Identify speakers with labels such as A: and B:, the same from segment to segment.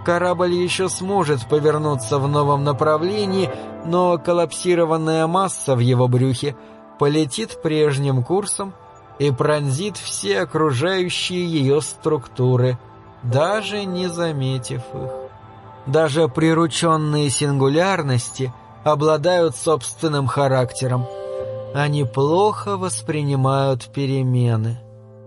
A: Корабль еще сможет повернуться в новом направлении, но коллапсированная масса в его брюхе полетит прежним курсом и пронзит все окружающие ее структуры, даже не заметив их. Даже прирученные сингулярности обладают собственным характером. Они плохо воспринимают перемены.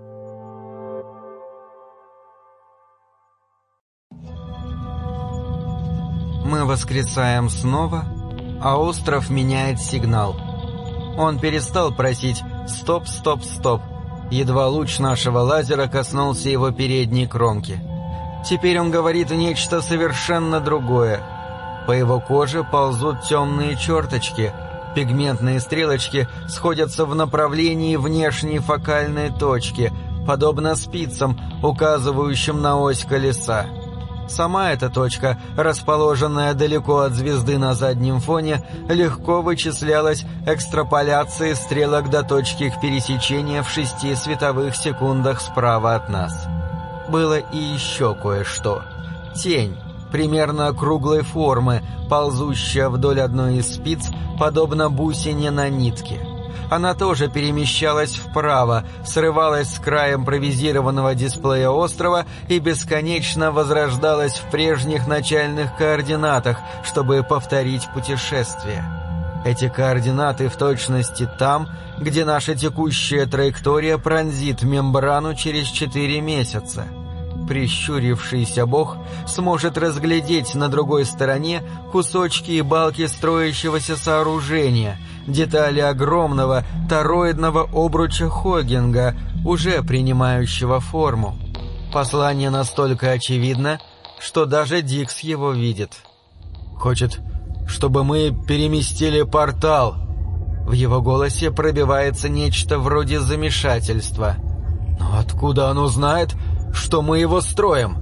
A: Мы воскресаем снова, а остров меняет сигнал. Он перестал просить «стоп, стоп, стоп», едва луч нашего лазера коснулся его передней кромки. Теперь он говорит нечто совершенно другое. По его коже ползут темные черточки, пигментные стрелочки сходятся в направлении внешней фокальной точки, подобно спицам, указывающим на ось колеса. Сама эта точка, расположенная далеко от звезды на заднем фоне, легко вычислялась экстраполяцией стрелок до точки их пересечения в 6 световых секундах справа от нас. Было и еще кое-что. Тень, примерно круглой формы, ползущая вдоль одной из спиц, подобно бусине на нитке. Она тоже перемещалась вправо, срывалась с края импровизированного дисплея острова и бесконечно возрождалась в прежних начальных координатах, чтобы повторить путешествие. Эти координаты в точности там, где наша текущая траектория пронзит мембрану через 4 месяца. Прищурившийся бог сможет разглядеть на другой стороне кусочки и балки строящегося сооружения, детали огромного тороидного обруча Хогинга, уже принимающего форму. Послание настолько очевидно, что даже Дикс его видит. «Хочет, чтобы мы переместили портал». В его голосе пробивается нечто вроде замешательства. «Но откуда оно знает, что мы его строим?»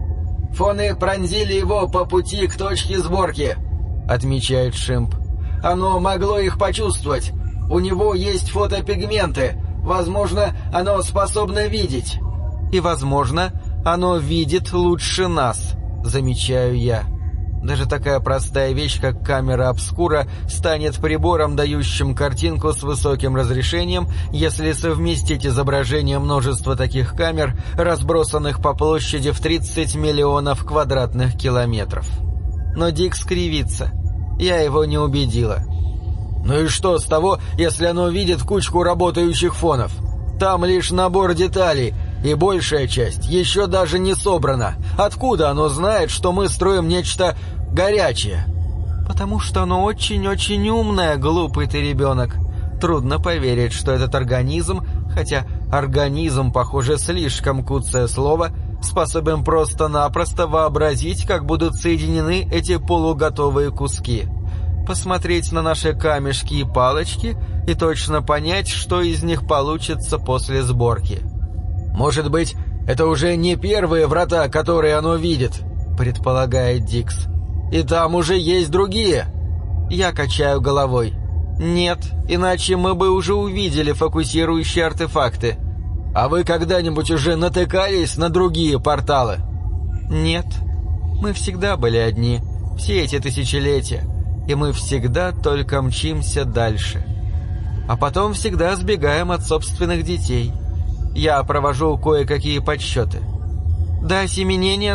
B: «Фоны пронзили его по пути к точке сборки», — отмечает Шимп. «Оно могло их почувствовать. У него есть фотопигменты. Возможно, оно способно видеть».
A: «И, возможно, оно видит лучше нас», — замечаю я. Даже такая простая вещь, как камера обскура, станет прибором, дающим картинку с высоким разрешением, если совместить изображение множества таких камер, разбросанных по площади в 30 миллионов квадратных километров. Но Дик скривится. Я его не убедила.
B: «Ну и что с того, если оно видит кучку работающих фонов? Там лишь набор деталей, и большая часть еще даже не собрана. Откуда оно знает, что мы строим нечто горячее?»
A: «Потому что оно очень-очень умное, глупый ты ребенок. Трудно поверить, что этот организм, хотя организм, похоже, слишком куцое слово, способен просто-напросто вообразить, как будут соединены эти полуготовые куски. Посмотреть на наши камешки и палочки и точно понять, что из них получится после сборки».
B: «Может быть, это уже не первые врата, которые оно видит», — предполагает Дикс. «И там уже есть другие».
A: Я качаю головой. «Нет, иначе мы бы уже увидели фокусирующие артефакты».
B: «А вы когда-нибудь уже натыкались на другие порталы?»
A: «Нет. Мы всегда были одни, все эти тысячелетия, и мы всегда только мчимся дальше. А потом всегда сбегаем от собственных детей. Я провожу кое-какие подсчеты. До осеменения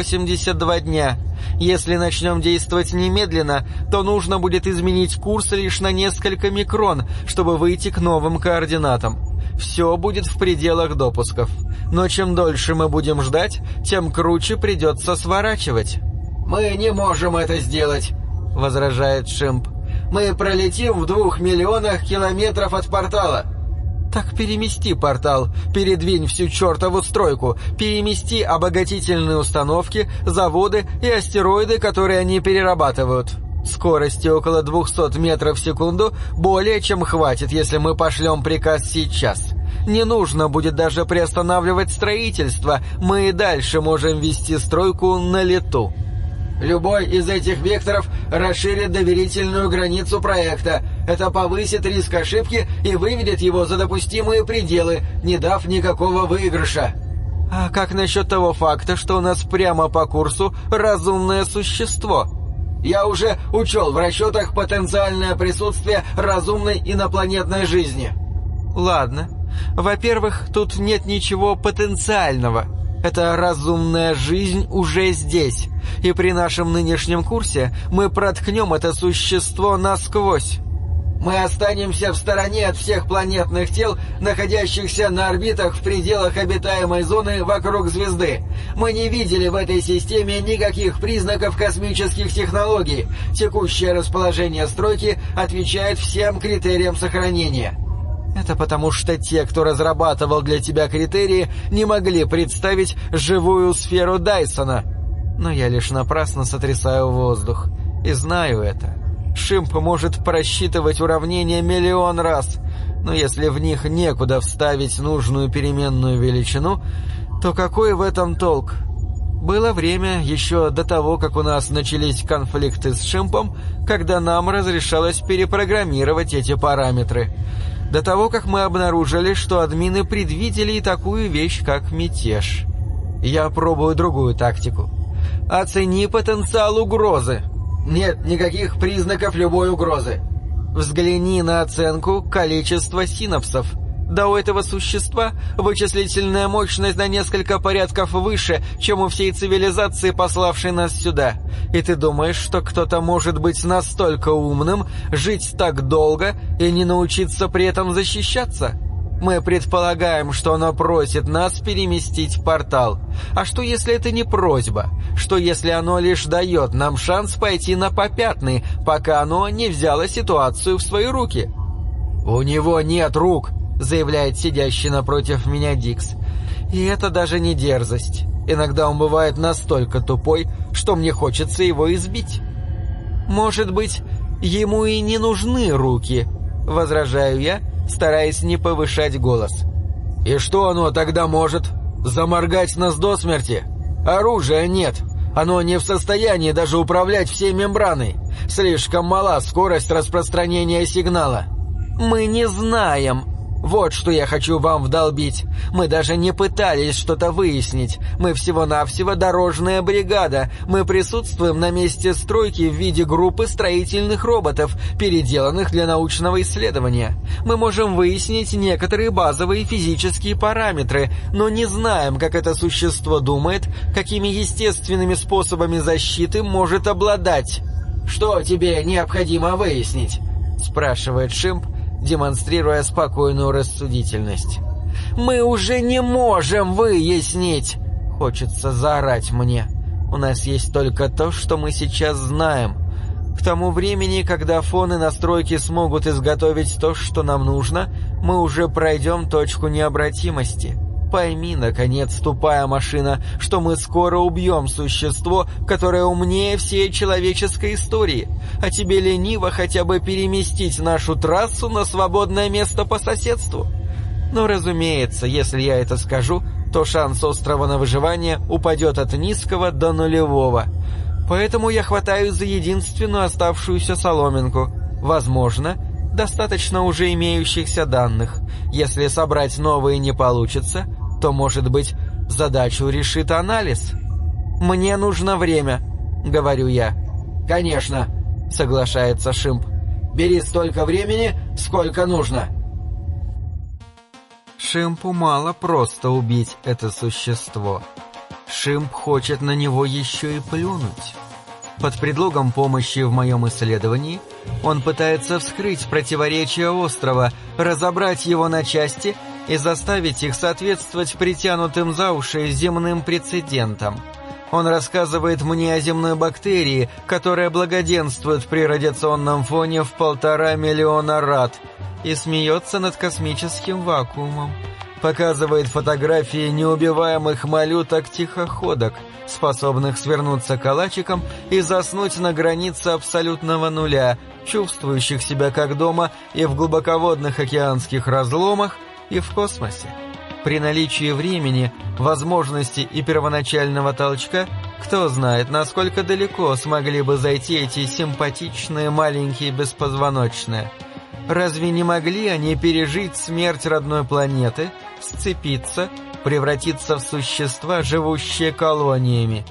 A: 182 дня. Если начнем действовать немедленно, то нужно будет изменить курс лишь на несколько микрон, чтобы выйти к новым координатам. Все будет в пределах допусков. Но чем дольше мы будем ждать, тем круче придется сворачивать».
B: «Мы не можем это сделать», — возражает Шимп. «Мы пролетим в 2 миллионах километров от портала».
A: «Так перемести портал, передвинь всю чертову стройку, перемести обогатительные установки, заводы и астероиды, которые они перерабатывают. Скорости около 200 метров в секунду более чем хватит, если мы пошлем приказ сейчас. Не нужно будет даже приостанавливать строительство, мы и дальше можем вести стройку на лету».
B: «Любой из этих векторов расширит доверительную границу проекта. Это повысит риск ошибки и выведет его за допустимые пределы, не дав никакого выигрыша».
A: А как насчет того факта, что у нас прямо по курсу разумное существо?
B: Я уже учел в расчетах потенциальное присутствие разумной инопланетной жизни.
A: Ладно. Во-первых, тут нет ничего потенциального. Эта разумная жизнь уже здесь. И при нашем нынешнем курсе мы проткнем это существо насквозь.
B: Мы останемся в стороне от всех планетных тел, находящихся на орбитах в пределах обитаемой зоны вокруг звезды. Мы не видели в этой системе никаких признаков космических технологий. Текущее расположение стройки отвечает всем критериям сохранения.
A: Это потому, что те, кто разрабатывал для тебя критерии, не могли представить живую сферу Дайсона. Но я лишь напрасно сотрясаю воздух. И знаю это. Шимп может просчитывать уравнения миллион раз, но если в них некуда вставить нужную переменную величину, то какой в этом толк? Было время еще до того, как у нас начались конфликты с Шимпом, когда нам разрешалось перепрограммировать эти параметры. До того, как мы обнаружили, что админы предвидели и такую вещь, как мятеж. Я пробую другую тактику. Оцени потенциал угрозы.
B: Нет никаких признаков любой угрозы.
A: Взгляни на оценку количества синапсов. Да у этого существа вычислительная мощность на несколько порядков выше, чем у всей цивилизации, пославшей нас сюда. И ты думаешь, что кто-то может быть настолько умным, жить так долго и не научиться при этом защищаться? Мы предполагаем, что оно просит нас переместить портал. А что, если это не просьба? Что, если оно лишь дает нам шанс пойти на попятный, пока оно не взяло ситуацию в свои руки?
B: «У него нет рук»,
A: — заявляет сидящий напротив меня Дикс. И это даже не дерзость. Иногда он бывает настолько тупой, что мне хочется его избить. «Может быть, ему и не нужны руки», — возражаю я, стараясь не повышать голос.
B: «И что оно тогда может? Заморгать нас до смерти? Оружия нет. Оно не в состоянии даже управлять всей мембраной. Слишком мала скорость распространения сигнала».
A: «Мы не знаем». Вот что я хочу вам вдолбить. Мы даже не пытались что-то выяснить. Мы всего-навсего дорожная бригада. Мы присутствуем на месте стройки в виде группы строительных роботов, переделанных для научного исследования. Мы можем выяснить некоторые базовые физические параметры, но не знаем, как это существо думает, какими естественными способами защиты может обладать.
B: «Что тебе необходимо выяснить?»
A: — спрашивает Шимп, демонстрируя спокойную рассудительность. «Мы уже не можем выяснить!» Хочется заорать мне. У нас есть только то, что мы сейчас знаем. К тому времени, когда фон и настройки смогут изготовить то, что нам нужно, мы уже пройдем точку необратимости. Пойми, наконец, тупая машина, что мы скоро убьем существо, которое умнее всей человеческой истории, а тебе лениво хотя бы переместить нашу трассу на свободное место по соседству. Но, разумеется, если я это скажу, то шанс острова на выживание упадет от низкого до нулевого. Поэтому я хватаюсь за единственную оставшуюся соломинку. Возможно, достаточно уже имеющихся данных. Если собрать новые не получится, то, может быть, задачу решит анализ. «Мне нужно время», — говорю я.
B: «Конечно», — соглашается Шимп. «Бери столько времени, сколько нужно».
A: Шимпу мало просто убить это существо. Шимп хочет на него еще и плюнуть. Под предлогом помощи в моем исследовании он пытается вскрыть противоречия острова, разобрать его на части и заставить их соответствовать притянутым за уши земным прецедентам. Он рассказывает мне о земной бактерии, которая благоденствует при радиационном фоне в 1,5 миллиона рад, и смеется над космическим вакуумом. Показывает фотографии неубиваемых малюток-тихоходок, способных свернуться калачиком и заснуть на границе абсолютного нуля, чувствующих себя как дома и в глубоководных океанских разломах, и в космосе. При наличии времени, возможности и первоначального толчка, кто знает, насколько далеко смогли бы зайти эти симпатичные маленькие беспозвоночные. Разве не могли они пережить смерть родной планеты, сцепиться, превратиться в существа, живущие колониями.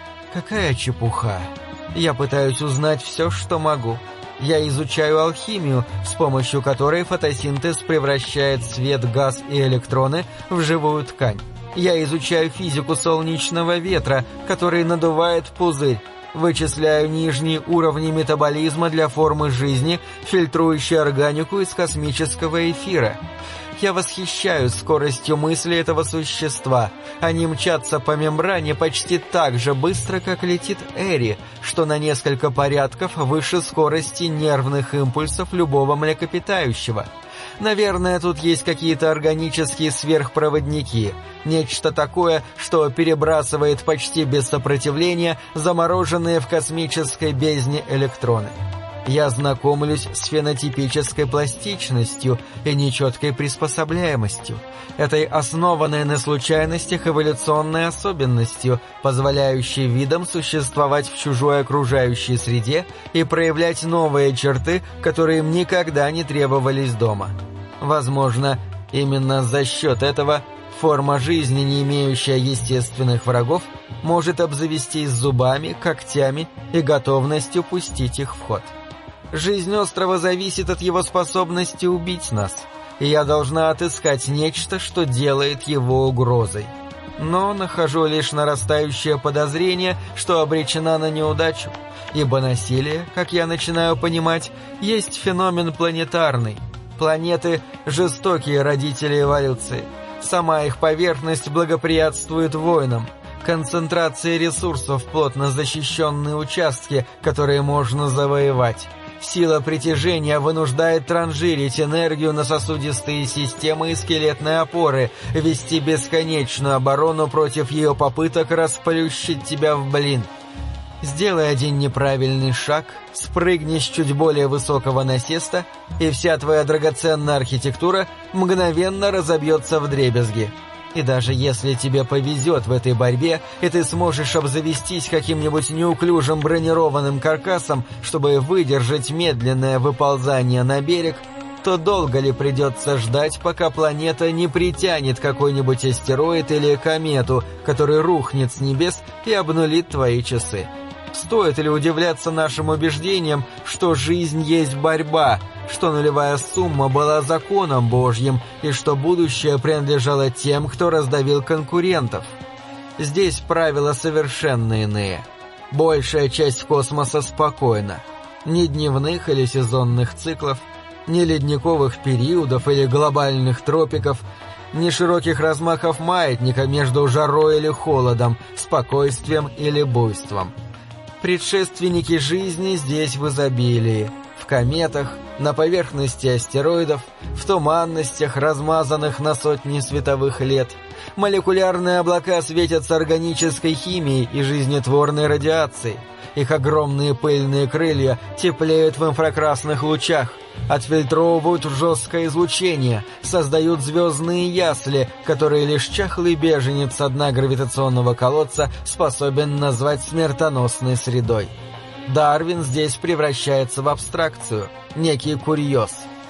A: Какая чепуха. Я пытаюсь узнать все, что могу. Я изучаю алхимию, с помощью которой фотосинтез превращает свет, газ и электроны в живую ткань. Я изучаю физику солнечного ветра, который надувает пузырь. Вычисляю нижние уровни метаболизма для формы жизни, фильтрующей органику из космического эфира. Я восхищаюсь скоростью мысли этого существа. Они мчатся по мембране почти так же быстро, как летит Эри, что на несколько порядков выше скорости нервных импульсов любого млекопитающего. Наверное, тут есть какие-то органические сверхпроводники, нечто такое, что перебрасывает почти без сопротивления замороженные в космической бездне электроны. Я знакомлюсь с фенотипической пластичностью и нечеткой приспособляемостью, этой основанной на случайностях эволюционной особенностью, позволяющей видам существовать в чужой окружающей среде и проявлять новые черты, которые им никогда не требовались дома. Возможно, именно за счет этого форма жизни, не имеющая естественных врагов, может обзавестись зубами, когтями и готовностью пустить их в ход. Жизнь острова зависит от его способности убить нас, и я должна отыскать нечто, что делает его угрозой. Но нахожу лишь нарастающее подозрение, что обречена на неудачу, ибо насилие, как я начинаю понимать, есть феномен планетарный. Планеты – жестокие родители эволюции. Сама их поверхность благоприятствует войнам. Концентрация ресурсов в плотно защищенные участки, которые можно завоевать. Сила притяжения вынуждает транжирить энергию на сосудистые системы и скелетные опоры, вести бесконечную оборону против ее попыток расплющить тебя в блин. Сделай один неправильный шаг, спрыгни с чуть более высокого насеста, и вся твоя драгоценная архитектура мгновенно разобьется вдребезги. И даже если тебе повезет в этой борьбе, и ты сможешь обзавестись каким-нибудь неуклюжим бронированным каркасом, чтобы выдержать медленное выползание на берег, то долго ли придется ждать, пока планета не притянет какой-нибудь астероид или комету, который рухнет с небес и обнулит твои часы? Стоит ли удивляться нашим убеждениям, что жизнь есть борьба, что нулевая сумма была законом Божьим и что будущее принадлежало тем, кто раздавил конкурентов? Здесь правила совершенно иные. Большая часть космоса спокойна. Ни дневных или сезонных циклов, ни ледниковых периодов или глобальных тропиков, ни широких размахов маятника между жарой или холодом, спокойствием или буйством. Предшественники жизни здесь в изобилии. В кометах, на поверхности астероидов, в туманностях, размазанных на сотни световых лет. Молекулярные облака светятся органической химией и жизнетворной радиацией. Их огромные пыльные крылья теплеют в инфракрасных лучах, отфильтровывают жесткое излучение, создают звездные ясли, которые лишь чахлый беженец со дна гравитационного колодца способен назвать смертоносной средой. Дарвин здесь превращается в абстракцию, некий курьез.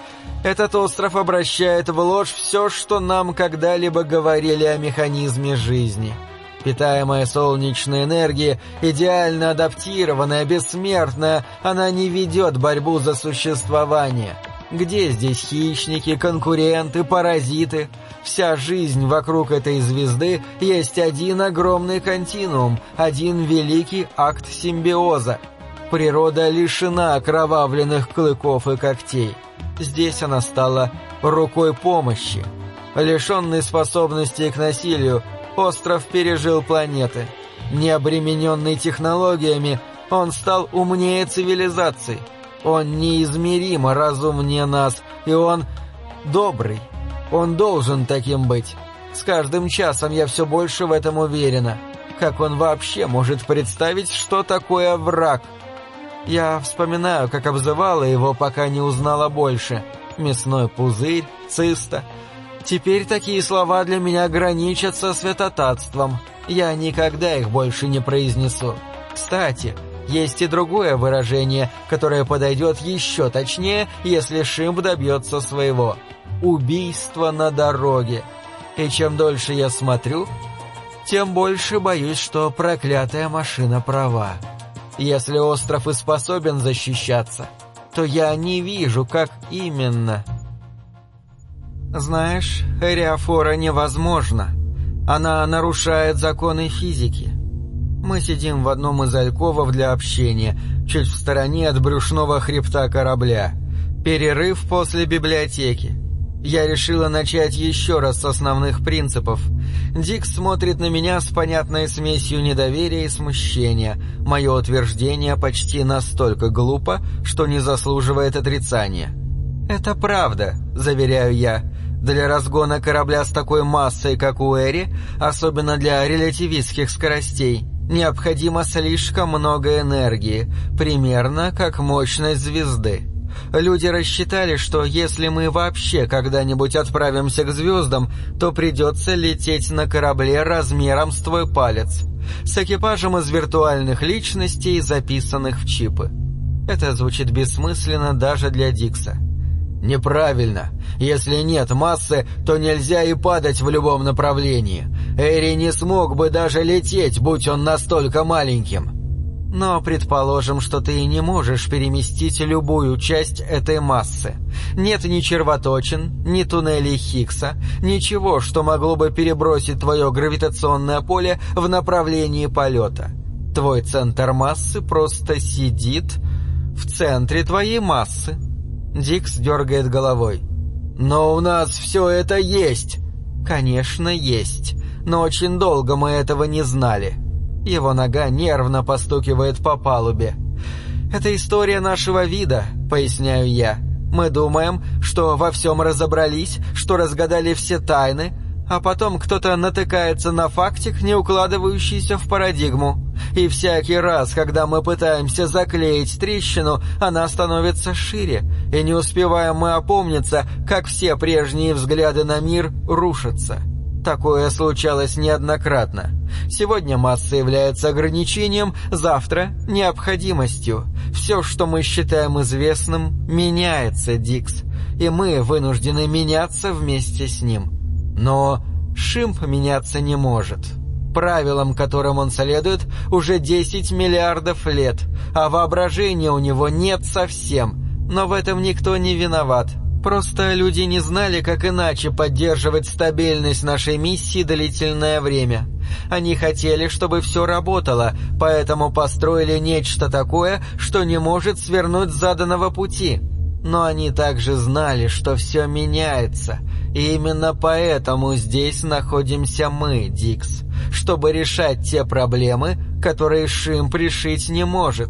A: Этот остров обращает в ложь все, что нам когда-либо говорили о механизме жизни. Питаемая солнечной энергией, идеально адаптированная, бессмертная, она не ведет борьбу за существование. Где здесь хищники, конкуренты, паразиты? Вся жизнь вокруг этой звезды есть один огромный континуум, один великий акт симбиоза. Природа лишена окровавленных клыков и когтей. Здесь она стала рукой помощи. Лишенный способностей к насилию, остров пережил планеты. Не обремененный технологиями, он стал умнее цивилизаций. Он неизмеримо разумнее нас, и он добрый. Он должен таким быть. С каждым часом я все больше в этом уверена. Как он вообще может представить, что такое враг? Я вспоминаю, как обзывала его, пока не узнала больше. Мясной пузырь, циста. Теперь такие слова для меня граничат святотатством. Я никогда их больше не произнесу. Кстати, есть и другое выражение, которое подойдет еще точнее, если Шимп добьется своего. Убийство на дороге.
B: И чем дольше я смотрю, тем больше боюсь, что проклятая машина права. Если остров и способен защищаться, то я не вижу, как именно. Знаешь, Эриафора невозможно. Она нарушает законы физики. Мы сидим в одном из альковов для общения, чуть в стороне от брюшного хребта корабля. Перерыв после библиотеки. Я решила начать еще раз с основных принципов. Дикс смотрит на меня с понятной смесью недоверия и смущения. Мое утверждение почти настолько глупо, что не заслуживает отрицания. «Это правда», — заверяю я. «Для разгона корабля с такой массой, как у Эри, особенно для релятивистских скоростей, необходимо слишком много энергии, примерно как мощность звезды. Люди рассчитали, что если мы вообще когда-нибудь отправимся к звездам, то придется лететь на корабле размером с твой палец, с экипажем из виртуальных личностей, записанных в чипы». Это звучит бессмысленно даже для Дикса. «Неправильно. Если нет массы, то нельзя и падать в любом направлении. Эри не смог бы даже лететь, будь он настолько маленьким». «Но предположим, что ты не можешь переместить любую часть этой массы. Нет ни червоточин, ни туннелей Хиггса, ничего, что могло бы перебросить твое гравитационное поле в направлении полета. Твой центр массы просто сидит в центре твоей массы». Дикс дергает головой. «Но у нас все это есть!» «Конечно, есть. Но очень долго мы этого не знали». Его нога нервно постукивает по палубе. «Это история нашего вида», — поясняю я. «Мы думаем, что во всем разобрались, что разгадали все тайны, а потом кто-то натыкается на фактик, не укладывающийся в парадигму. И всякий раз, когда мы пытаемся заклеить трещину, она становится шире, и не успеваем мы опомниться, как все прежние взгляды на мир рушатся. Такое случалось неоднократно. Сегодня масса является ограничением, завтра — необходимостью. Все, что мы считаем известным, меняется, Дикс, и мы вынуждены меняться вместе с ним. Но Шимп меняться не может. Правилам, которым он следует, уже 10 миллиардов лет, а воображения у него нет совсем. Но в этом никто не виноват. Просто люди не знали, как иначе поддерживать стабильность нашей миссии длительное время. Они хотели, чтобы все работало, поэтому построили нечто такое, что не может свернуть с заданного пути. Но они также знали, что все меняется, и именно поэтому здесь находимся мы, Дикс, чтобы решать те проблемы, которые Шимп решить не может.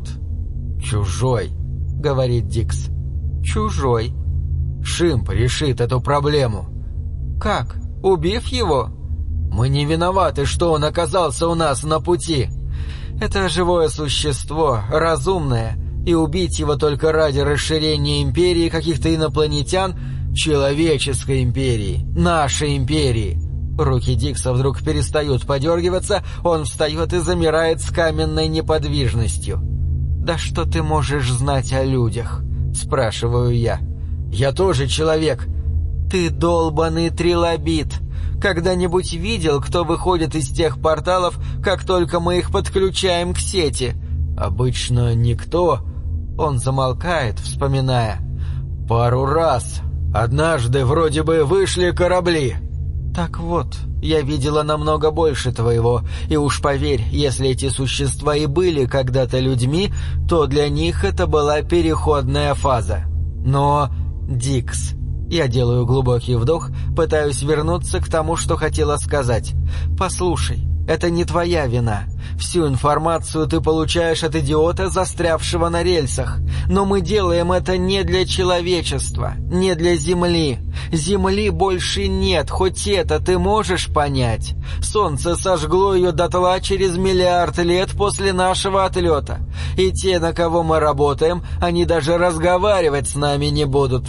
B: «Чужой», — говорит Дикс. «Чужой». «Шимп решит эту проблему». «Как? Убив его?» «Мы не виноваты, что он оказался у нас на пути». «Это живое существо, разумное, и убить его только ради расширения империи каких-то инопланетян, человеческой империи, нашей империи». Руки Дикса вдруг перестают подергиваться, он встает и замирает с каменной неподвижностью. «Да что ты можешь знать о людях?» — спрашиваю я. «Я тоже человек». «Ты долбаный трилобит. Когда-нибудь видел, кто выходит из тех порталов, как только мы их подключаем к сети?» «Обычно никто». Он замолкает, вспоминая. «Пару раз. Однажды вроде бы вышли корабли». «Так вот, я видела намного больше твоего, и уж поверь, если эти существа и были когда-то людьми, то для них это была переходная фаза. Но, Дикс...» Я делаю глубокий вдох, пытаюсь вернуться к тому, что хотела сказать. «Послушай, это не твоя вина. Всю информацию ты получаешь от идиота, застрявшего на рельсах. Но мы делаем это не для человечества, не для Земли. Земли больше нет, хоть это ты можешь понять. Солнце сожгло ее дотла через миллиард лет после нашего отлета. И те, на кого мы работаем, они даже разговаривать с нами не будут».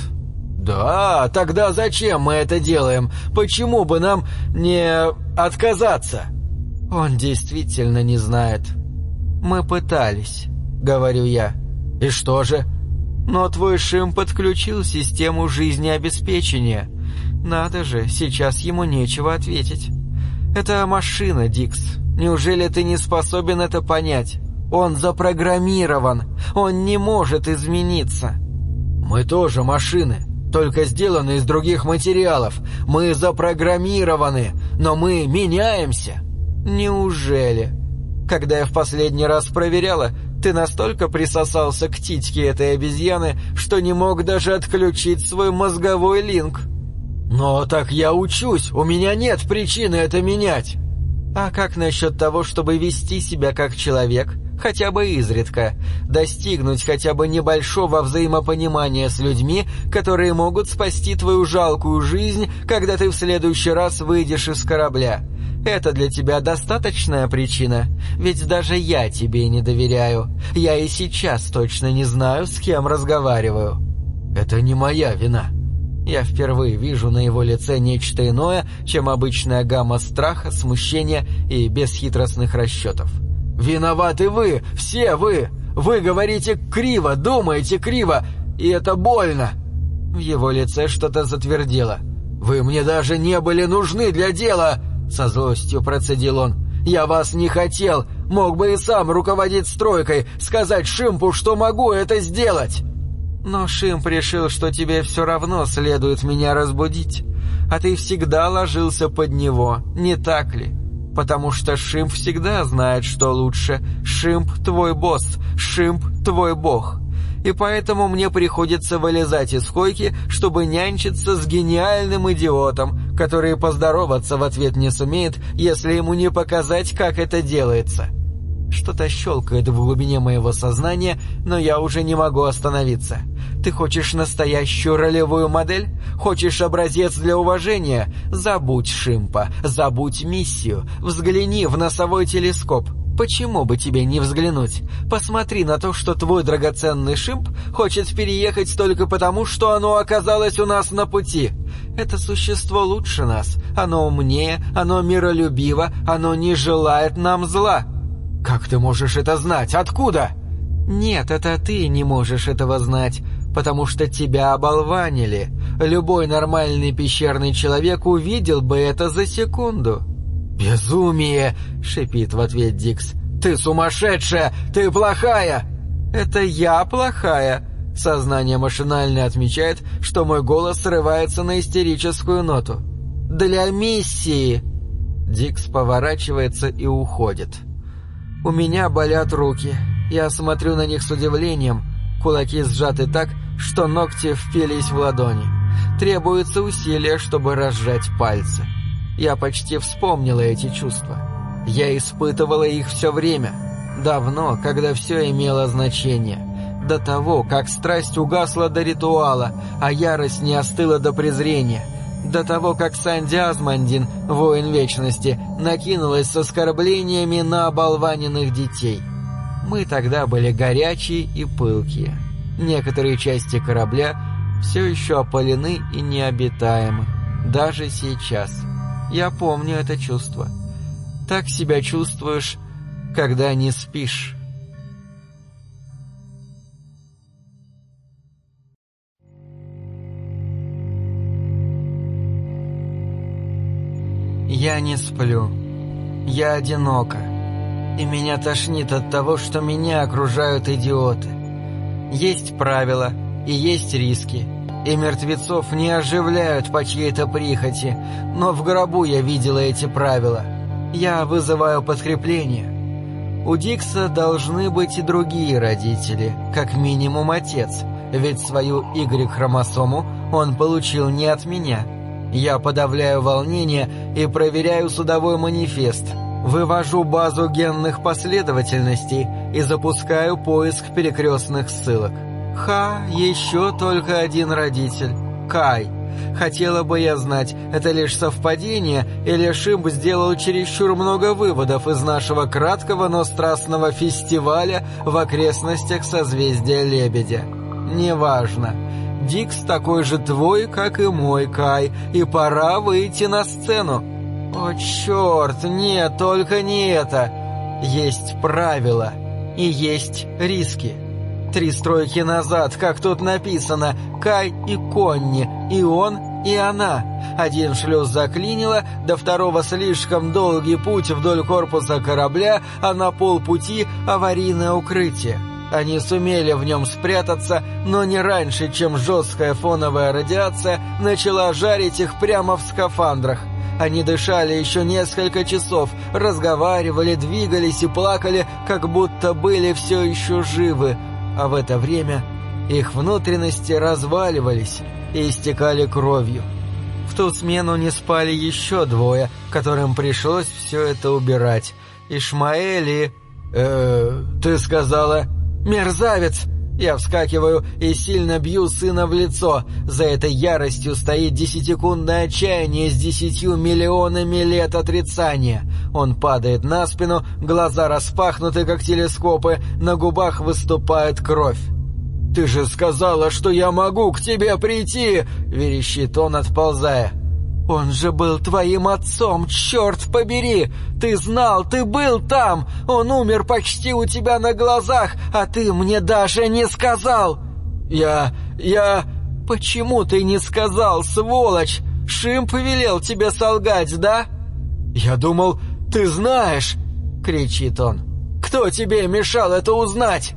B: «Да, тогда зачем мы это делаем? Почему бы нам не отказаться?» Он действительно не знает. «Мы пытались», — говорю я. «И что же?» «Но твой Шим подключил систему жизнеобеспечения.
A: Надо же, сейчас ему нечего ответить. Это машина, Дикс. Неужели ты не способен это понять? Он запрограммирован. Он не может измениться.
B: Мы тоже машины, только сделаны из других материалов. Мы запрограммированы, но мы меняемся.
A: Неужели? Когда я в последний раз проверяла, ты настолько присосался к титьке этой обезьяны, что не мог даже отключить свой мозговой линк.
B: Но так я учусь, у меня нет причины это менять.
A: А как насчет того, чтобы вести себя как человек, хотя бы изредка, достигнуть хотя бы небольшого взаимопонимания с людьми, которые могут спасти твою жалкую жизнь, когда ты в следующий раз выйдешь из корабля? Это для тебя достаточная причина? Ведь даже я тебе не доверяю. Я и сейчас точно не знаю, с кем разговариваю.
B: Это не моя вина.
A: Я впервые вижу на его лице нечто иное, чем обычная гамма страха, смущения и бесхитростных расчетов.
B: «Виноваты вы! Все вы! Вы говорите криво, думаете криво, и это больно!»
A: В его лице что-то затвердело.
B: «Вы мне даже не были нужны для дела!» — со злостью процедил он. «Я вас не хотел! Мог бы и сам руководить стройкой, сказать Шимпу, что могу это сделать!»
A: Но Шимп решил, что тебе все равно следует меня разбудить, а ты всегда ложился под него, не так ли? Потому что Шимп всегда знает, что лучше. Шимп твой босс, Шимп твой бог. И поэтому мне приходится вылезать из койки, чтобы нянчиться с гениальным идиотом, который поздороваться в ответ не сумеет, если ему не показать, как это делается. Что-то щелкает в глубине моего сознания, но я уже не могу остановиться. Ты хочешь настоящую ролевую модель? Хочешь образец для уважения? Забудь Шимпа, забудь миссию, взгляни в носовой телескоп. Почему бы тебе не взглянуть? Посмотри на то, что твой драгоценный Шимп хочет переехать только потому, что оно оказалось у нас на пути. Это существо лучше нас, оно умнее, оно миролюбиво, оно не желает нам зла.
B: «Как ты можешь это знать? Откуда?»
A: «Нет, это ты не можешь этого знать, потому что тебя оболванили. Любой нормальный пещерный человек увидел бы это за секунду».
B: «Безумие!» — шипит в ответ Дикс. «Ты сумасшедшая! Ты плохая!»
A: «Это я плохая!» Сознание машинально отмечает, что мой голос срывается на истерическую ноту. «Для миссии!» Дикс поворачивается и уходит. У меня болят руки. Я смотрю на них с удивлением. Кулаки сжаты так, что ногти впились в ладони. Требуется усилие, чтобы разжать пальцы. Я почти вспомнила эти чувства. Я испытывала их все время. Давно, когда все имело значение. До того, как страсть угасла до ритуала, а ярость не остыла до презрения. До того, как Санди Азмандин, воин вечности, накинулась с оскорблениями на оболваненных детей. Мы тогда были горячие и пылкие. Некоторые части корабля все еще опалены и необитаемы. Даже сейчас. Я помню это чувство. Так себя чувствуешь, когда не спишь. Я не сплю. Я одинока. И меня тошнит от того, что меня окружают идиоты. Есть правила и есть риски. И мертвецов не оживляют по чьей-то прихоти. Но в гробу я видела эти правила. Я вызываю подкрепление. У Дикса должны быть и другие родители, как минимум отец. Ведь свою Y-хромосому он получил не от меня. Я подавляю волнение и проверяю судовой манифест, вывожу базу генных последовательностей и запускаю поиск перекрестных ссылок. Еще только один родитель. Кай. Хотела бы я знать, это лишь совпадение, или Шимп сделал чересчур много выводов из нашего краткого, но страстного фестиваля в окрестностях созвездия Лебедя. Неважно. Дикс такой же твой, как и мой, Кай, и пора выйти на сцену. О, черт, нет, только не это. Есть правила и есть риски. 3 стройки назад, как тут написано, Кай и Конни, и он,
B: и она. Один шлюз заклинило, до второго слишком долгий путь вдоль корпуса корабля, а на полпути аварийное укрытие. Они сумели в нем спрятаться, но не раньше, чем жесткая фоновая радиация начала жарить их прямо в скафандрах. Они дышали еще несколько часов, разговаривали, двигались и плакали, как будто были все еще живы, а в это время их внутренности разваливались и истекали кровью. В ту смену не спали еще двое, которым пришлось все это убирать. Ишмаэль и... ты сказала... «Мерзавец!» Я вскакиваю и сильно бью сына в лицо. За этой яростью стоит 10-секундное отчаяние с 10 миллионами лет отрицания. Он падает на спину, глаза распахнуты, как телескопы, на губах выступает кровь. «Ты же сказала, что я могу к тебе прийти!» — верещит он, отползая. «Он же был твоим отцом, черт побери! Ты знал, ты был там! Он умер почти у тебя на глазах, а ты мне даже не сказал!» Я... «Почему ты не сказал, сволочь? Шимп велел тебе солгать, да?» «Я думал, ты знаешь!» — кричит он. «Кто тебе мешал это узнать?»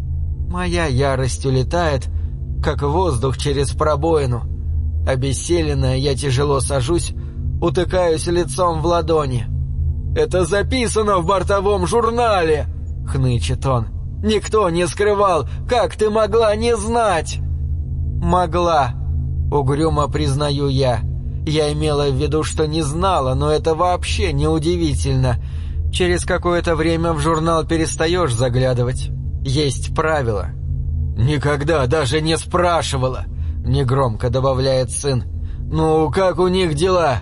B: Моя ярость улетает, как воздух через пробоину. Обессиленная, я тяжело сажусь, утыкаюсь лицом в ладони. «Это записано в бортовом журнале!» — хнычет он. «Никто не скрывал! Как ты могла не знать?» «Могла!» — угрюмо признаю я. Я имела в виду, что не знала, но это вообще не удивительно. Через какое-то время в журнал перестаешь заглядывать. Есть правила. «Никогда даже не спрашивала!» — негромко добавляет сын. «Ну, как у них дела?»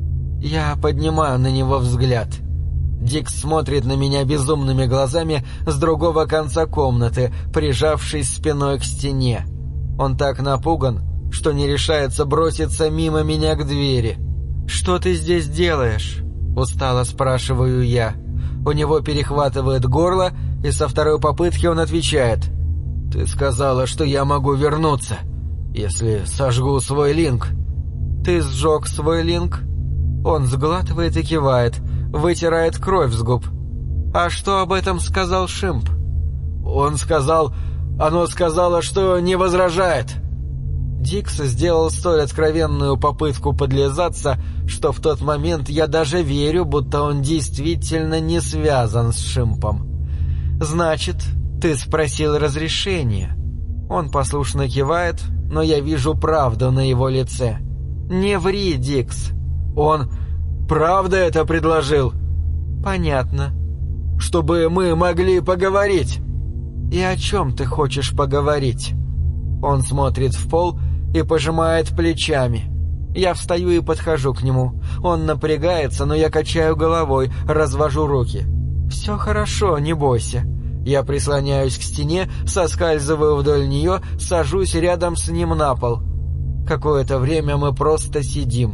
B: Я поднимаю на него взгляд. Дикс смотрит на меня безумными глазами с другого конца комнаты, прижавшись спиной к стене. Он так напуган, что не решается броситься мимо меня к двери. «Что ты здесь делаешь?» — устало спрашиваю я. У него перехватывает горло, и со второй попытки он отвечает. «Ты сказала, что я могу вернуться, если сожгу свой линк». «Ты сжег свой линк?» Он сглатывает и кивает, вытирает кровь с губ. «А что об этом сказал Шимп?» «Он сказал... Оно сказало, что не возражает». Дикс сделал столь откровенную попытку подлизаться, что в тот момент я даже верю, будто он действительно не связан с Шимпом. «Значит, ты спросил разрешения?» Он послушно кивает, но я вижу правду на его лице. «Не ври, Дикс». «Он правда это предложил?» «Понятно». «Чтобы мы могли поговорить». «И о чем ты хочешь поговорить?» Он смотрит в пол и пожимает плечами. Я встаю и подхожу к нему. Он напрягается, но я качаю головой, развожу руки. «Все хорошо, не бойся». Я прислоняюсь к стене, соскальзываю вдоль нее, сажусь рядом с ним на пол. Какое-то время мы просто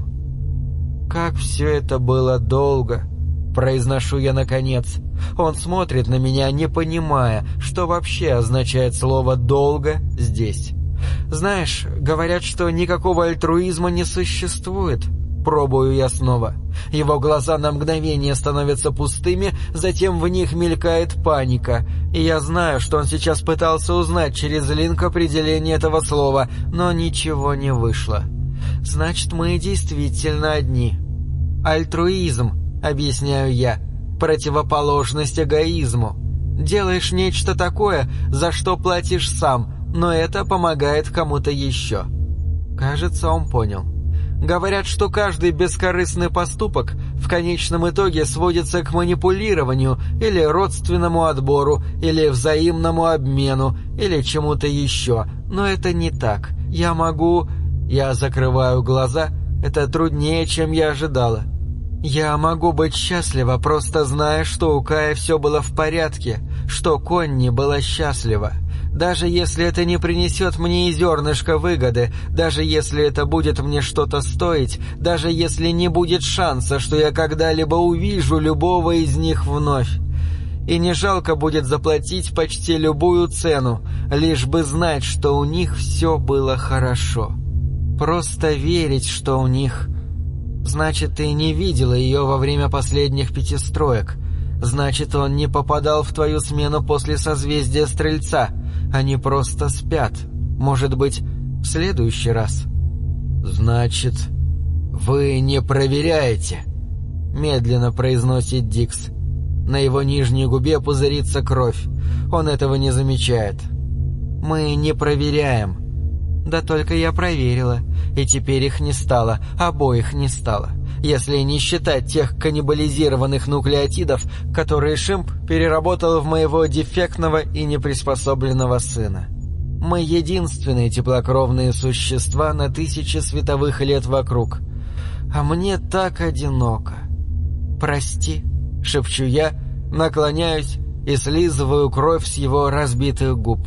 B: сидим. «Как все это было долго», — произношу я наконец. Он смотрит на меня, не понимая, что вообще означает слово «долго» здесь. «Знаешь, говорят, что никакого альтруизма не существует». Пробую я снова. Его глаза на мгновение становятся пустыми, затем в них мелькает паника. И я знаю, что он сейчас пытался узнать через линк определение этого слова, но ничего не вышло. «Значит, мы действительно одни». «Альтруизм», — объясняю я, — «противоположность эгоизму. Делаешь нечто такое, за что платишь сам, но это помогает кому-то еще». Кажется, он понял. Говорят, что каждый бескорыстный поступок в конечном итоге сводится к манипулированию или родственному отбору, или взаимному обмену, или чему-то еще. Но это не так. Я могу... Я закрываю глаза. Это труднее, чем я ожидала. Я могу быть счастлива, просто зная, что у Кая все было в порядке, что Конни была счастлива. Даже если это не принесет мне и зернышко выгоды, даже если это будет мне что-то стоить, даже если не будет шанса, что я когда-либо увижу любого из них вновь. И не жалко будет заплатить почти любую цену, лишь бы знать, что у них все было хорошо.
A: Просто верить, что у них... Значит, ты не видела ее во время последних 5 строек. Значит, он не попадал в твою смену после созвездия Стрельца. Они просто спят. Может быть, в следующий раз.
B: Значит, вы не проверяете? Медленно произносит Дикс. На его нижней губе пузырится кровь. Он этого не замечает.
A: Мы не проверяем. Да только я проверила, и теперь их не стало, обоих не стало. Если не считать тех каннибализированных нуклеотидов, которые Шимп переработал в моего дефектного и неприспособленного сына. Мы единственные теплокровные существа на 1000 световых лет вокруг. А мне так одиноко. «Прости», — шепчу я, наклоняюсь и слизываю кровь с его разбитых губ.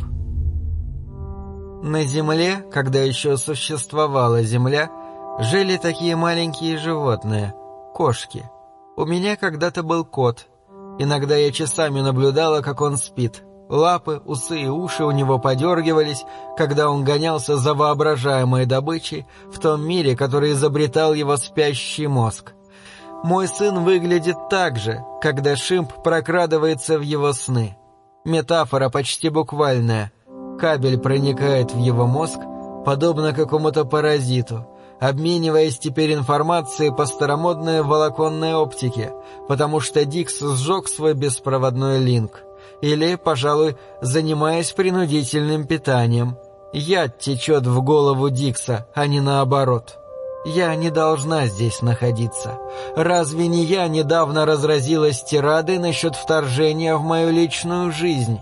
A: На Земле, когда еще существовала Земля, жили такие маленькие животные — кошки. У меня когда-то был кот. Иногда я часами наблюдала, как он спит. Лапы, усы и уши у него подергивались, когда он гонялся за воображаемой добычей в том мире, который изобретал его спящий мозг. Мой сын выглядит так же, когда Шимп прокрадывается в его сны. Метафора почти буквальная. Кабель проникает в его мозг, подобно какому-то паразиту, обмениваясь теперь информацией по старомодной волоконной оптике, потому что Дикс сжег свой беспроводной линк. Или, пожалуй, занимаясь принудительным питанием. Яд течет в голову Дикса, а не наоборот. Я не должна здесь находиться. Разве не я недавно разразилась тирадой насчет вторжения в мою личную жизнь?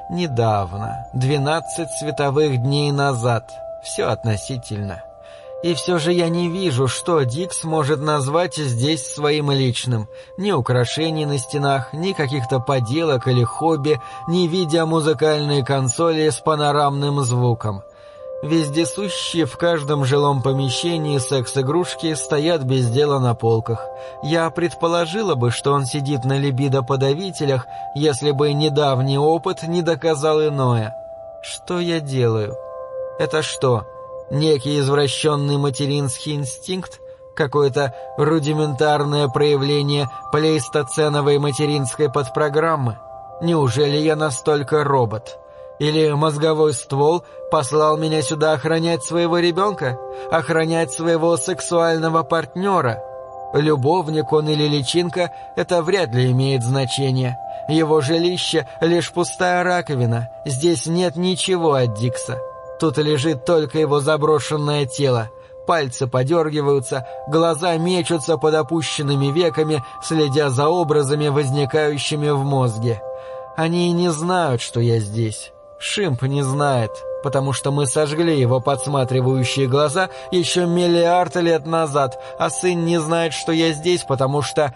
A: Недавно, 12 световых дней назад. Все относительно. И все же я не вижу, что Дикс может назвать здесь своим личным. Ни украшений на стенах, ни каких-то поделок или хобби, ни видеомузыкальные консоли с панорамным звуком. Вездесущие в каждом жилом помещении секс-игрушки стоят без дела на полках. Я предположила бы, что он сидит на либидо-подавителях, если бы недавний опыт не доказал иное. Что я делаю? Это что, некий извращенный материнский инстинкт? Какое-то рудиментарное проявление плейстоценовой материнской подпрограммы? Неужели я настолько робот? Или мозговой ствол послал меня сюда охранять своего ребенка? Охранять своего сексуального партнера? Любовник он или личинка — это вряд ли имеет значение. Его жилище — лишь пустая раковина. Здесь нет ничего от Дикса. Тут лежит только его заброшенное тело. Пальцы подергиваются, глаза мечутся под опущенными веками, следя за образами, возникающими в мозге. Они не знают, что я здесь. Шимп не знает, потому что мы сожгли его подсматривающие глаза еще миллиард лет назад, а сын не знает, что я здесь, потому что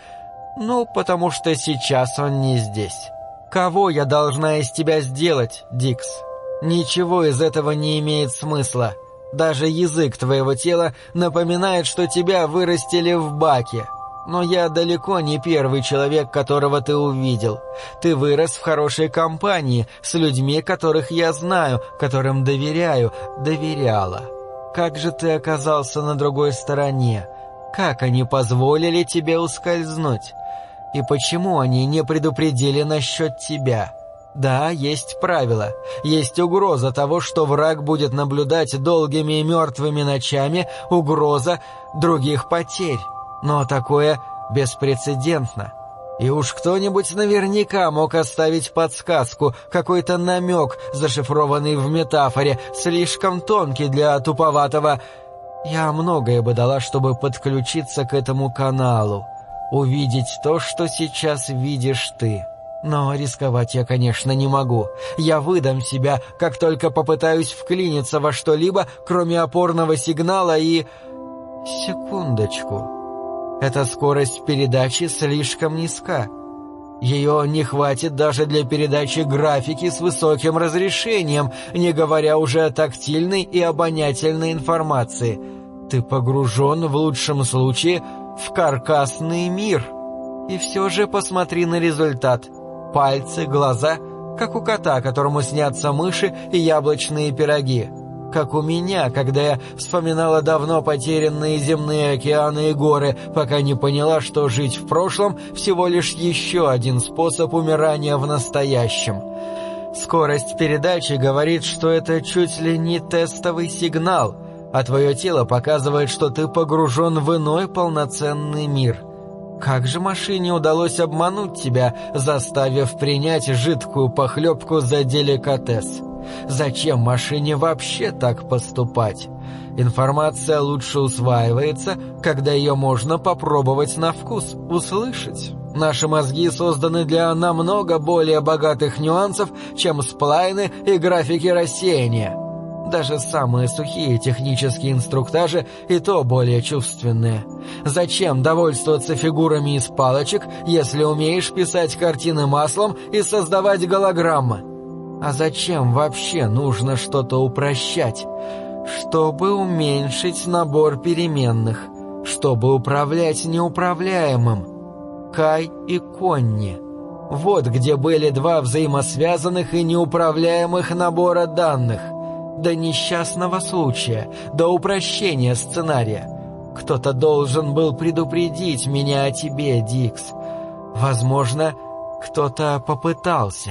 A: сейчас он не здесь. Кого я должна из тебя сделать, Дикс? Ничего из этого не имеет смысла. Даже язык твоего тела напоминает, что тебя вырастили в баке. Но я далеко не первый человек, которого ты увидел. Ты вырос в хорошей компании, с людьми, которых я знаю, которым доверяла. Как же ты оказался на другой стороне? Как они позволили тебе ускользнуть? И почему они не предупредили насчет тебя? Да, есть правило. Есть угроза того, что враг будет наблюдать долгими и мертвыми ночами, угроза других потерь. Но такое беспрецедентно. И уж кто-нибудь наверняка мог оставить подсказку, какой-то намек, зашифрованный в метафоре, слишком тонкий для туповатого. Я многое бы дала, чтобы подключиться к этому каналу, увидеть то, что сейчас видишь ты. Но рисковать я, конечно, не могу. Я выдам себя, как только попытаюсь вклиниться во что-либо, кроме опорного сигнала и... Секундочку. Эта скорость передачи слишком низка. Ее не хватит даже для передачи графики с высоким разрешением, не говоря уже о тактильной и обонятельной информации. Ты погружен, в лучшем случае, в каркасный мир. И все же посмотри на результат. Пальцы, глаза, как у кота, которому снятся мыши и яблочные пироги.
B: как у меня, когда я вспоминала давно потерянные земные океаны и горы, пока не поняла, что жить в прошлом всего лишь еще один способ умирания в настоящем. Скорость передачи говорит, что это чуть ли не тестовый сигнал, а твое тело показывает, что ты погружен в иной полноценный мир. Как же машине удалось обмануть тебя, заставив принять жидкую похлебку за деликатес? Зачем машине вообще так поступать? Информация лучше усваивается, когда ее можно попробовать на вкус, услышать. Наши мозги созданы для намного более богатых нюансов, чем сплайны и графики рассеяния. Даже самые сухие технические инструктажи и то более чувственные. Зачем довольствоваться фигурами из палочек, если умеешь писать картины маслом и создавать голограммы? А зачем вообще нужно что-то упрощать? Чтобы уменьшить набор переменных, чтобы управлять неуправляемым. Кай и Конни. Вот где были два взаимосвязанных и неуправляемых набора данных. До несчастного случая, до упрощения сценария. Кто-то должен был предупредить меня о тебе, Дикс. Возможно, кто-то попытался.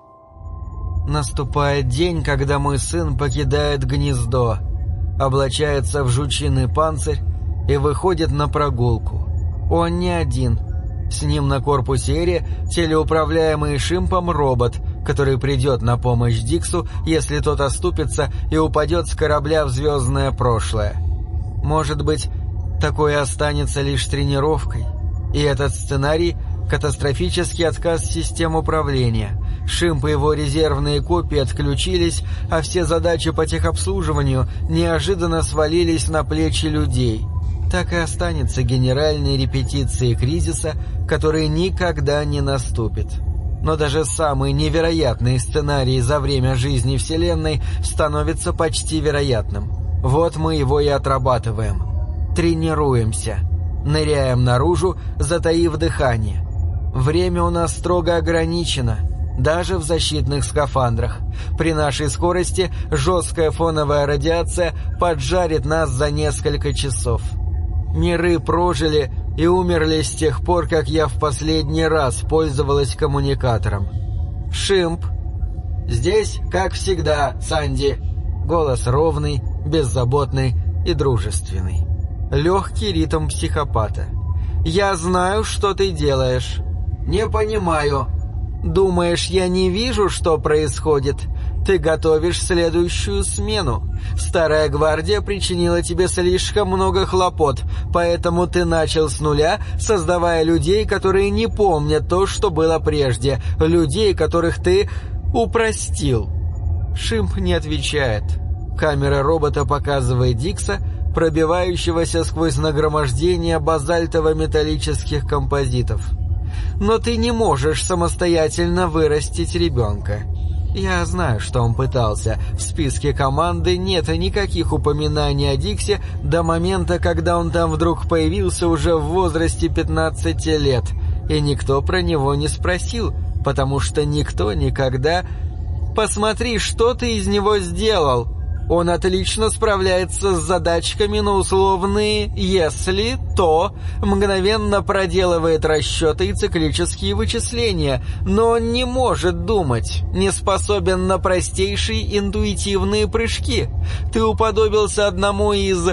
B: Наступает день, когда мой сын покидает гнездо, облачается в жучиный панцирь и выходит на прогулку. Он не один. С ним на корпусе Эри телеуправляемый Шимпом робот, который придет на помощь Диксу, если тот оступится и упадет с корабля в звездное прошлое. Может быть, такое останется лишь тренировкой. И этот сценарий — катастрофический отказ систем управления. Шимп и его резервные копии отключились, а все задачи по техобслуживанию неожиданно свалились на плечи людей. Так и останется генеральной репетицией кризиса, который никогда не наступит. Но даже самый невероятный сценарий за время жизни Вселенной становится почти вероятным. Вот мы его и отрабатываем. Тренируемся. Ныряем наружу, затаив дыхание. Время у нас строго ограничено, даже в защитных скафандрах. При нашей скорости жесткая фоновая радиация поджарит нас за несколько часов. Миры прожили и умерли с тех пор, как я в последний раз пользовалась коммуникатором. «Шимп!» «Здесь, как всегда, Санди!» Голос ровный, беззаботный и дружественный. Легкий ритм психопата. «Я знаю, что ты делаешь». «Не понимаю». «Думаешь, я не вижу, что происходит? Ты готовишь следующую смену. Старая гвардия причинила тебе слишком много хлопот, поэтому ты начал с нуля, создавая людей, которые не помнят то, что было прежде, людей, которых ты упростил». Шимп не отвечает. Камера робота показывает Дикса, пробивающегося сквозь нагромождение базальтово-металлических композитов. «Но ты не можешь самостоятельно вырастить ребенка». Я знаю, что он пытался. В списке команды нет никаких упоминаний о Диксе до момента, когда он там вдруг появился уже в возрасте 15 лет. И никто про него не спросил, потому что никто никогда... «Посмотри, что ты из него сделал!» Он отлично справляется с задачками на условные «если», «то», мгновенно проделывает расчеты и циклические вычисления, но он не может думать, не способен на простейшие интуитивные прыжки. Ты уподобился одному из...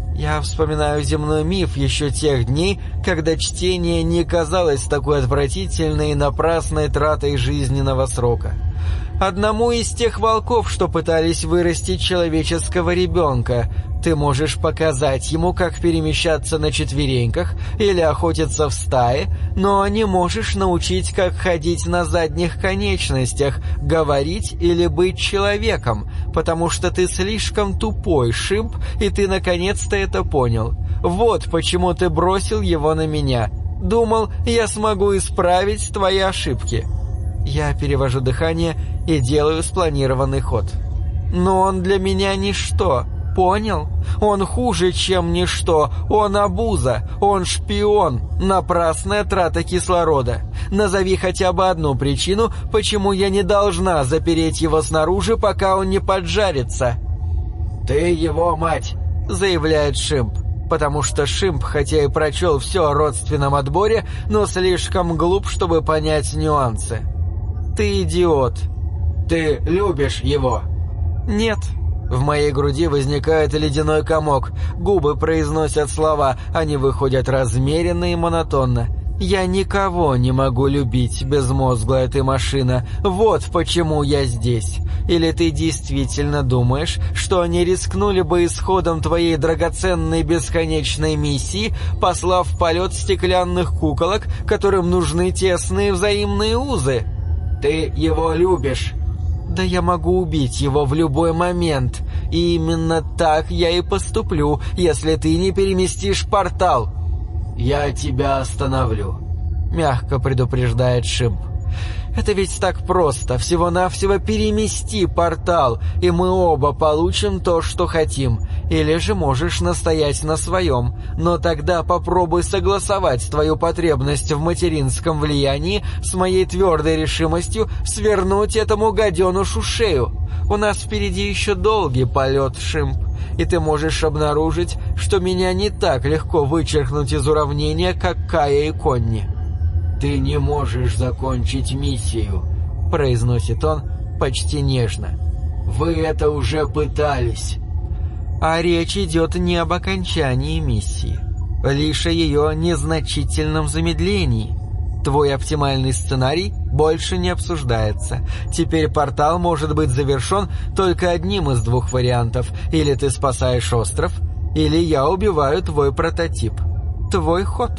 B: Я вспоминаю земной миф еще тех дней, когда чтение не казалось такой отвратительной и напрасной тратой жизненного срока. Одному из тех волков, что пытались вырастить человеческого ребенка. Ты можешь показать ему, как перемещаться на четвереньках или охотиться в стае, но не можешь научить, как ходить на задних конечностях, говорить или быть человеком, потому что ты слишком тупой, Шимп, и ты наконец-то это понял. Вот почему ты бросил его на меня. Думал, я смогу исправить твои ошибки». Я перевожу дыхание и делаю спланированный ход. «Но он для меня ничто, понял? Он хуже, чем ничто, он обуза, он шпион, напрасная трата кислорода. Назови хотя бы одну причину, почему я не должна запереть его снаружи, пока он не поджарится». «Ты его мать», — заявляет Шимп, потому что Шимп, хотя и прочел все о родственном отборе, но слишком глуп, чтобы понять нюансы. «Ты идиот». «Ты любишь его?» «Нет». В моей груди возникает ледяной комок, губы произносят слова, они выходят размеренно и монотонно. «Я никого не могу любить, безмозглая ты машина. Вот почему я здесь. Или ты действительно думаешь, что они рискнули бы исходом твоей драгоценной бесконечной миссии, послав в полет стеклянных куколок, которым нужны тесные взаимные узы?» «Ты его любишь?» «Да я могу убить его в любой момент. И именно так я и поступлю, если ты не переместишь портал». «Я тебя остановлю», — мягко предупреждает Шимп. «Это ведь так просто, всего-навсего перемести портал, и мы оба получим то, что хотим. Или же можешь настоять на своем, но тогда попробуй согласовать твою потребность в материнском влиянии с моей твердой решимостью свернуть этому гаденушу шею. У нас впереди еще долгий полет, Шимп, и ты можешь обнаружить, что меня не так легко вычеркнуть из уравнения, как Кая и Конни». «Ты не можешь закончить миссию», — произносит он почти нежно. «Вы это уже пытались». А речь идет не об окончании миссии, лишь о ее незначительном замедлении. Твой оптимальный сценарий больше не обсуждается. Теперь портал может быть завершен только одним из двух вариантов. Или ты спасаешь остров, или я убиваю твой прототип. Твой ход.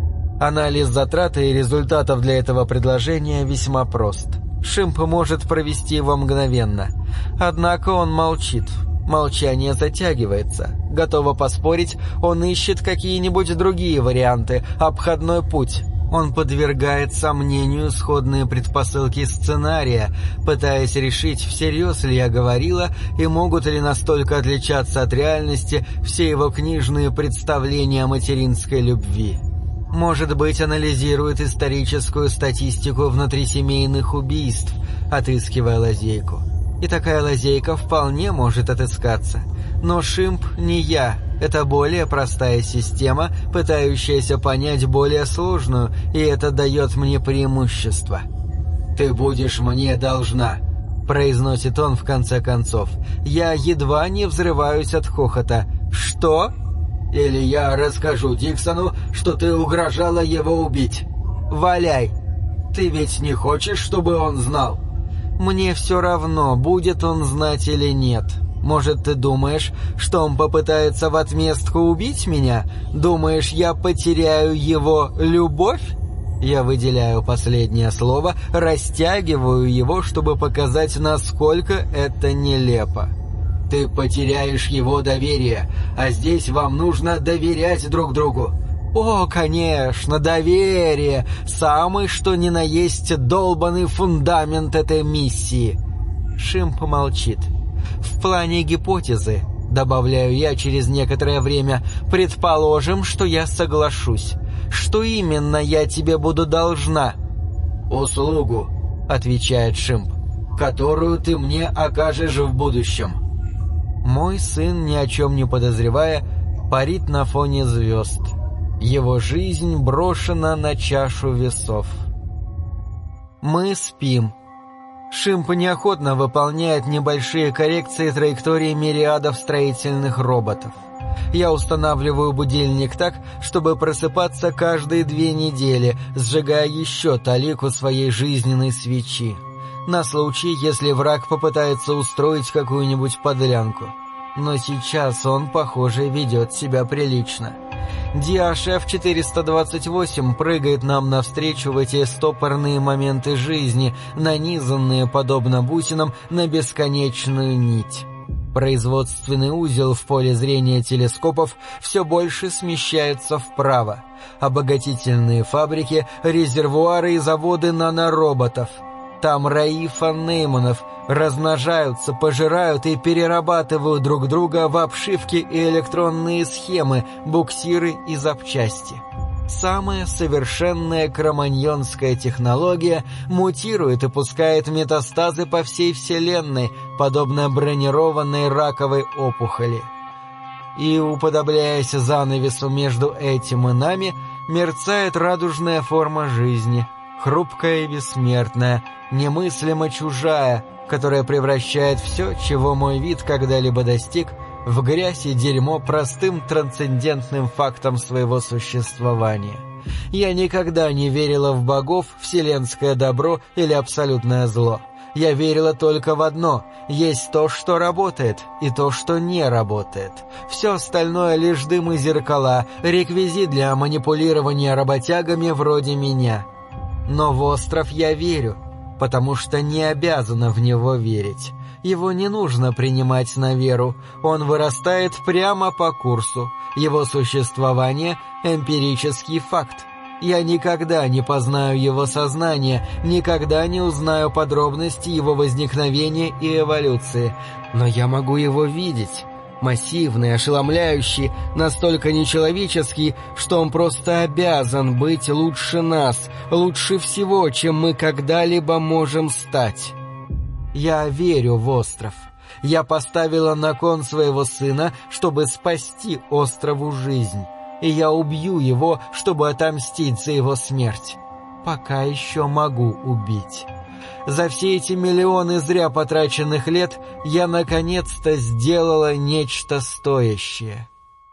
B: Анализ затрат и результатов для этого предложения весьма прост. Шимп может провести его мгновенно. Однако он молчит. Молчание затягивается. Готово поспорить, он ищет какие-нибудь другие варианты, обходной путь. Он подвергает сомнению сходные предпосылки сценария, пытаясь решить, всерьез ли я говорила, и могут ли настолько отличаться от реальности все его книжные представления о материнской любви. Может быть, анализирует историческую статистику внутрисемейных убийств, отыскивая лазейку. И такая лазейка вполне может отыскаться. Но Шимп не я. Это более простая система, пытающаяся понять более сложную, и это дает мне преимущество. «Ты будешь мне должна», — произносит он в конце концов. Я едва не взрываюсь от хохота. «Что?» «Или я расскажу Диксону, что ты угрожала его убить». «Валяй!» «Ты ведь не хочешь, чтобы он знал?» «Мне все равно, будет он знать или нет. Может, ты думаешь, что он попытается в отместку убить меня? Думаешь, я потеряю его любовь?» Я выделяю последнее слово, растягиваю его, чтобы показать, насколько это нелепо. «Ты потеряешь его доверие, а здесь вам нужно доверять друг другу». «О, конечно, доверие! Самый что ни на есть долбанный фундамент этой миссии!» Шимп молчит. «В плане гипотезы, добавляю я через некоторое время, предположим, что я соглашусь. Что именно я тебе буду должна?» «Услугу», — отвечает Шимп, «которую ты мне окажешь в будущем». Мой сын, ни о чем не подозревая, парит на фоне звезд. Его жизнь брошена на чашу весов. Мы спим. Шимп неохотно выполняет небольшие коррекции траектории мириадов строительных роботов. Я устанавливаю будильник так, чтобы просыпаться каждые 2 недели, сжигая еще талику своей жизненной свечи. На случай, если враг попытается устроить какую-нибудь подлянку. Но сейчас он, похоже, ведет себя прилично. DHF-428 прыгает нам навстречу в эти стопорные моменты жизни, нанизанные, подобно бусинам, на бесконечную нить. Производственный узел в поле зрения телескопов все больше смещается вправо. Обогатительные фабрики, резервуары и заводы нанороботов. Там раи фан-Нейманов размножаются, пожирают и перерабатывают друг друга в обшивки и электронные схемы, буксиры и запчасти. Самая совершенная кроманьонская технология мутирует и пускает метастазы по всей Вселенной,
A: подобно бронированной раковой опухоли. И, уподобляясь занавесу между этим и нами, мерцает радужная форма жизни, хрупкая и бессмертная, немыслимо чужая, которая превращает все, чего мой вид когда-либо достиг, в грязь и дерьмо простым трансцендентным фактом своего существования. Я никогда не верила в богов, вселенское добро или абсолютное зло. Я верила только в одно — есть то, что работает, и то, что не работает. Все остальное — лишь дым и зеркала, реквизит для манипулирования работягами вроде меня. Но в остров я верю, потому что не обязана в него верить. Его не нужно принимать на веру, он вырастает прямо по курсу. Его существование — эмпирический факт. Я никогда не познаю его сознание, никогда не узнаю подробности его возникновения и эволюции, но я могу его видеть. Массивный, ошеломляющий, настолько нечеловеческий, что он просто обязан быть лучше нас, лучше всего, чем мы когда-либо можем стать. Я верю в остров. Я поставила на кон своего сына, чтобы спасти острову жизнь. И я убью его, чтобы отомстить за его смерть. Пока еще могу убить. За все эти миллионы зря потраченных лет я наконец-то сделала нечто стоящее.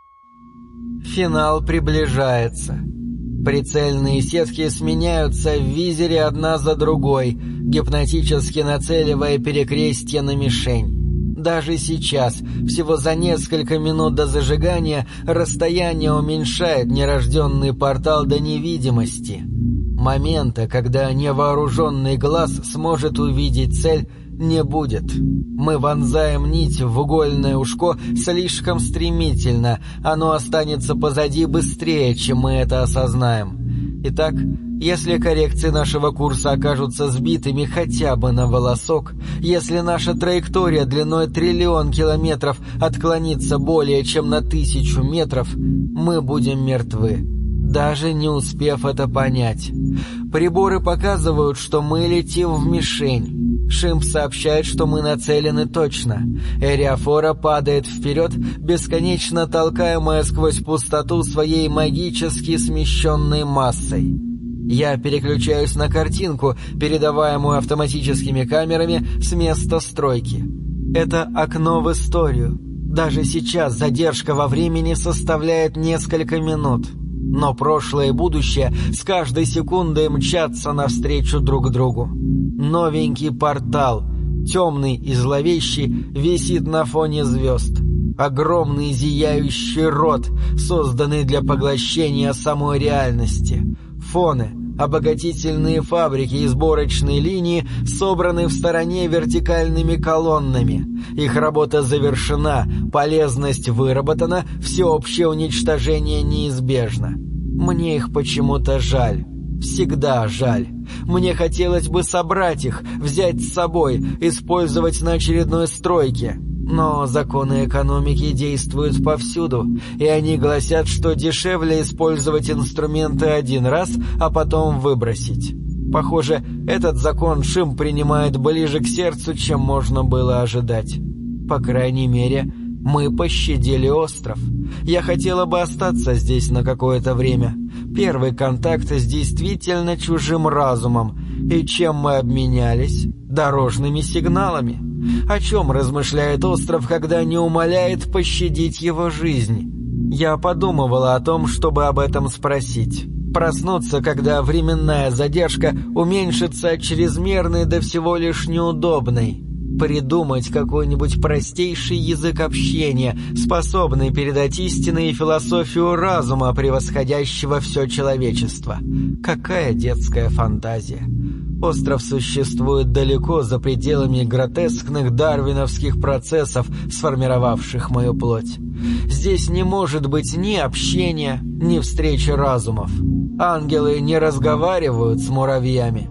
A: Финал приближается. Прицельные сетки сменяются в визере одна за другой, гипнотически нацеливая перекрестье на мишень. Даже сейчас, всего за несколько минут до зажигания, расстояние уменьшает нерожденный портал до невидимости. Момента, когда невооруженный глаз сможет увидеть цель, не будет. Мы вонзаем нить в угольное ушко слишком стремительно, оно останется позади быстрее, чем мы это осознаем. Итак, если коррекции нашего курса окажутся сбитыми хотя бы на волосок, если наша траектория длиной 1 триллион километров отклонится более чем на 1000 метров, мы будем мертвы, даже не успев это понять. Приборы показывают, что мы летим в мишень. Шимп сообщает, что мы нацелены точно. Эриафора падает вперед, бесконечно толкаемая сквозь пустоту своей магически смещенной массой. Я переключаюсь на картинку, передаваемую автоматическими камерами с места стройки. Это окно в историю. Даже сейчас задержка во времени составляет несколько минут. Но прошлое и будущее с каждой секундой мчатся навстречу друг другу. Новенький портал, темный и зловещий, висит на фоне звезд. Огромный зияющий рот, созданный для поглощения самой реальности. Фоны, обогатительные фабрики и сборочные линии собраны в стороне вертикальными колоннами. Их работа завершена, полезность выработана, всеобщее уничтожение неизбежно. Мне их почему-то жаль. Всегда жаль. Мне хотелось бы собрать их, взять с собой, использовать на очередной стройке. Но законы экономики действуют повсюду, и они гласят, что дешевле использовать инструменты один раз, а потом выбросить. Похоже, этот закон Шимп принимает ближе к сердцу, чем можно было ожидать. По крайней мере, мы пощадили остров. Я хотела бы остаться здесь на какое-то время. Первый контакт с действительно чужим разумом. И чем мы обменялись? Дорожными сигналами. О чем размышляет остров, когда не умоляет пощадить его жизнь? Я подумывала о том, чтобы об этом спросить. Проснуться, когда временная задержка уменьшится от чрезмерной до всего лишь неудобной. Придумать какой-нибудь простейший язык общения, способный передать истины и философию разума, превосходящего все человечество. Какая детская фантазия! Остров существует далеко за пределами гротескных дарвиновских процессов, сформировавших мою плоть. Здесь не может быть ни общения, ни встречи разумов. Ангелы не разговаривают с муравьями.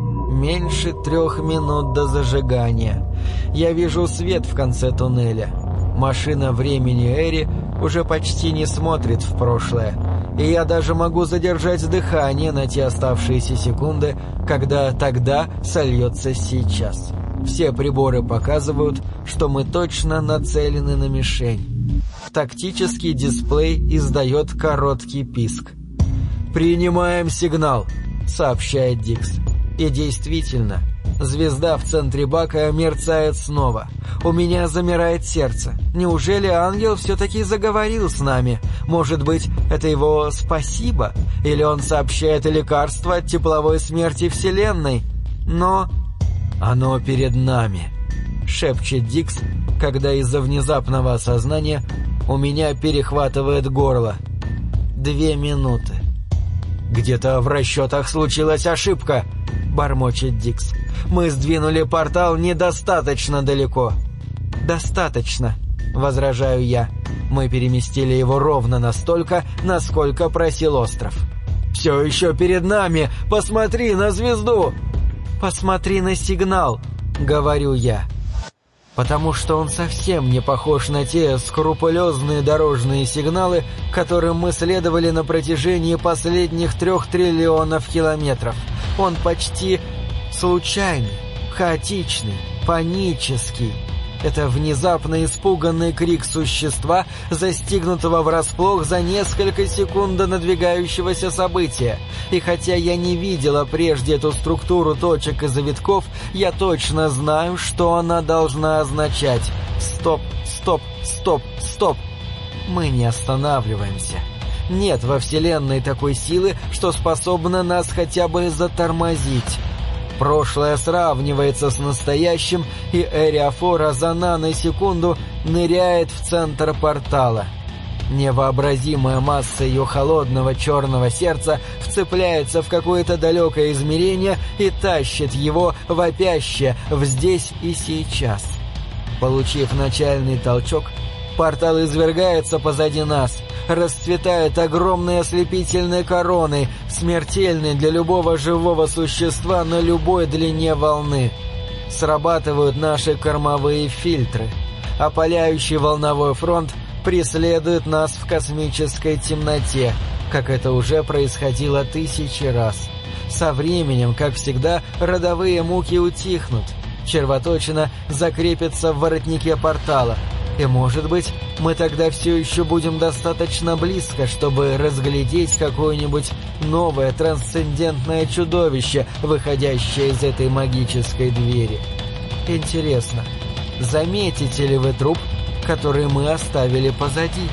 A: Меньше 3 минут до зажигания. Я вижу свет в конце туннеля. Машина времени Эри уже почти не смотрит в прошлое. И я даже могу задержать дыхание на те оставшиеся секунды, когда тогда сольется сейчас.
B: Все приборы показывают, что мы точно нацелены на мишень. Тактический дисплей издает короткий писк. «Принимаем сигнал», — сообщает Дикс. И действительно, звезда в центре бака мерцает снова. У меня замирает сердце. Неужели ангел все-таки заговорил с нами? Может быть, это его «спасибо»? Или он сообщает лекарство от тепловой смерти Вселенной? Но оно перед нами, шепчет Дикс, когда из-за внезапного осознания у меня перехватывает горло. 2 минуты. «Где-то в расчетах случилась ошибка», — бормочет Дикс. «Мы сдвинули портал недостаточно далеко». «Достаточно», — возражаю я. «Мы переместили его ровно настолько, насколько просил остров». «Все еще перед нами! Посмотри на звезду!» «Посмотри на сигнал», — говорю я. Потому что он совсем не похож на те скрупулезные дорожные сигналы, которым мы следовали на протяжении последних 3 триллионов километров. Он почти случайный, хаотичный, панический. Это внезапно испуганный крик существа, застигнутого врасплох за несколько секунд до надвигающегося события. И хотя я не видела прежде эту структуру точек и завитков, я точно знаю, что она должна означать. Стоп, стоп, стоп, стоп. Мы не останавливаемся. Нет во Вселенной такой силы, что способна нас хотя бы затормозить. Прошлое сравнивается с настоящим, и Эриафора за наносекунду ныряет в центр портала. Невообразимая масса ее холодного черного сердца вцепляется в какое-то далекое измерение и тащит его вопяще в здесь и сейчас. Получив начальный толчок, портал извергается позади нас, расцветает огромной ослепительной короной, смертельной для любого живого существа на любой длине волны. Срабатывают наши кормовые фильтры. Опаляющий волновой фронт преследует нас в космической темноте, как это уже происходило 1000 раз. Со временем, как всегда, родовые муки утихнут. Червоточина закрепится в воротнике портала. И, может быть, мы тогда все еще будем достаточно близко, чтобы разглядеть какое-нибудь новое трансцендентное чудовище, выходящее из этой магической двери. Интересно, заметите ли вы труп, который мы оставили позади?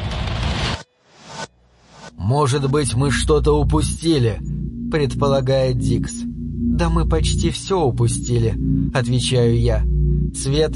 B: «Может быть, мы что-то упустили», — предполагает Дикс. «Да мы почти все упустили», — отвечаю я. Свет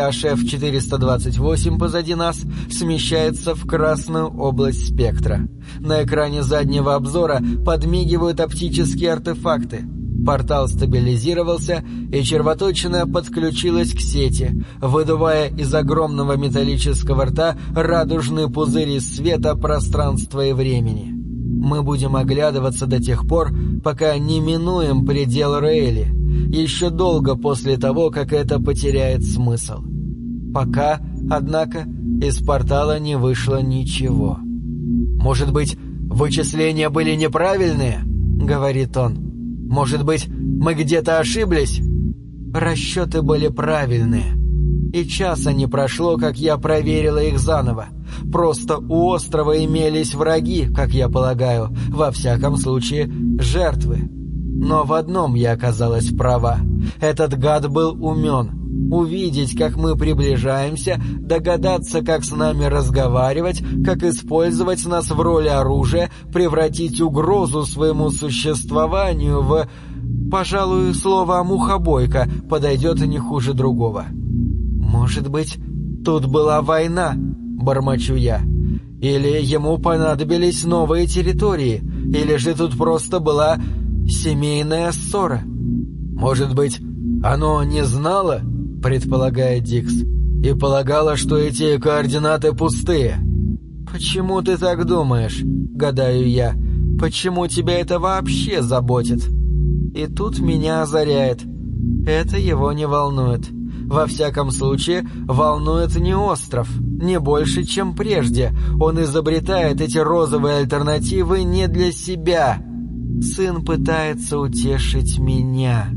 B: DHF-428 позади нас смещается в красную область спектра. На экране заднего обзора подмигивают оптические артефакты. Портал стабилизировался, и червоточина подключилась к сети, выдувая из огромного металлического рта радужный пузырь из света, пространства и времени. Мы будем оглядываться до тех пор, пока не минуем предел Рейли, еще долго после того, как это потеряет смысл. Пока, однако, из портала не вышло ничего. «Может быть, вычисления были неправильные?» — говорит он. «Может быть, мы где-то ошиблись?» Расчеты были правильные. И часа не прошло, как я проверила их заново. Просто у острова имелись враги, как я полагаю, во всяком случае, жертвы. Но в одном я оказалась права. Этот гад был умен. Увидеть, как мы приближаемся, догадаться, как с нами разговаривать, как использовать нас в роли оружия, превратить угрозу своему существованию в... Пожалуй, слово «мухобойка» подойдет не хуже другого. «Может быть, тут была война?» — бормочу я. «Или ему понадобились новые территории? Или же тут просто была семейная ссора?» «Может быть, оно не знало?» — предполагает Дикс. «И полагало, что эти координаты пустые». «Почему ты так думаешь?» — гадаю я. «Почему тебя это вообще заботит?» И тут меня озаряет. Это его не волнует. Во всяком случае, волнует не остров, не больше, чем прежде. Он изобретает эти розовые альтернативы не для себя. Сын пытается утешить меня.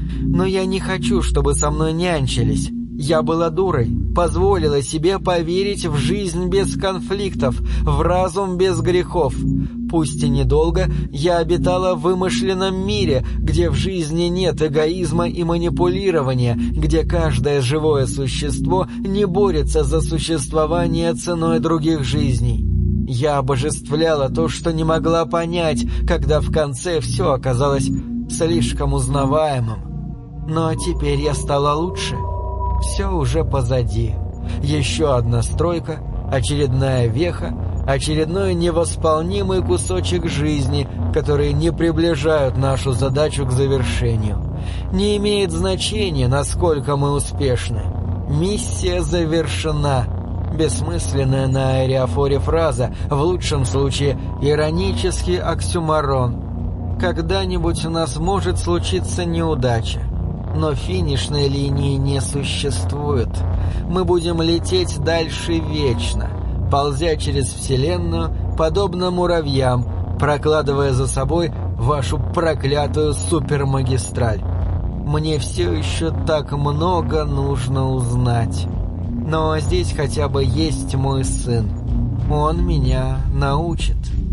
A: Но я не хочу, чтобы со мной нянчились. Я была дурой, позволила себе поверить в жизнь без конфликтов, в разум без грехов. Пусть и недолго, я обитала в вымышленном мире, где в жизни нет эгоизма и манипулирования, где каждое живое существо не борется за существование ценой других жизней. Я обожествляла то, что не могла понять, когда в конце все оказалось слишком узнаваемым. Но теперь я стала лучше. Все уже позади. Еще одна стройка, очередная веха, очередной невосполнимый кусочек жизни, которые не приближают нашу задачу к завершению. Не имеет значения, насколько мы успешны. Миссия завершена. Бессмысленная на аэрофоре фраза, в лучшем случае иронический оксюморон. Когда-нибудь у нас может случиться неудача. Но финишной линии не существует. Мы будем лететь дальше вечно, ползя через Вселенную, подобно муравьям, прокладывая за собой вашу проклятую супермагистраль. Мне все еще так много нужно узнать. Но здесь хотя бы есть мой сын. Он меня научит».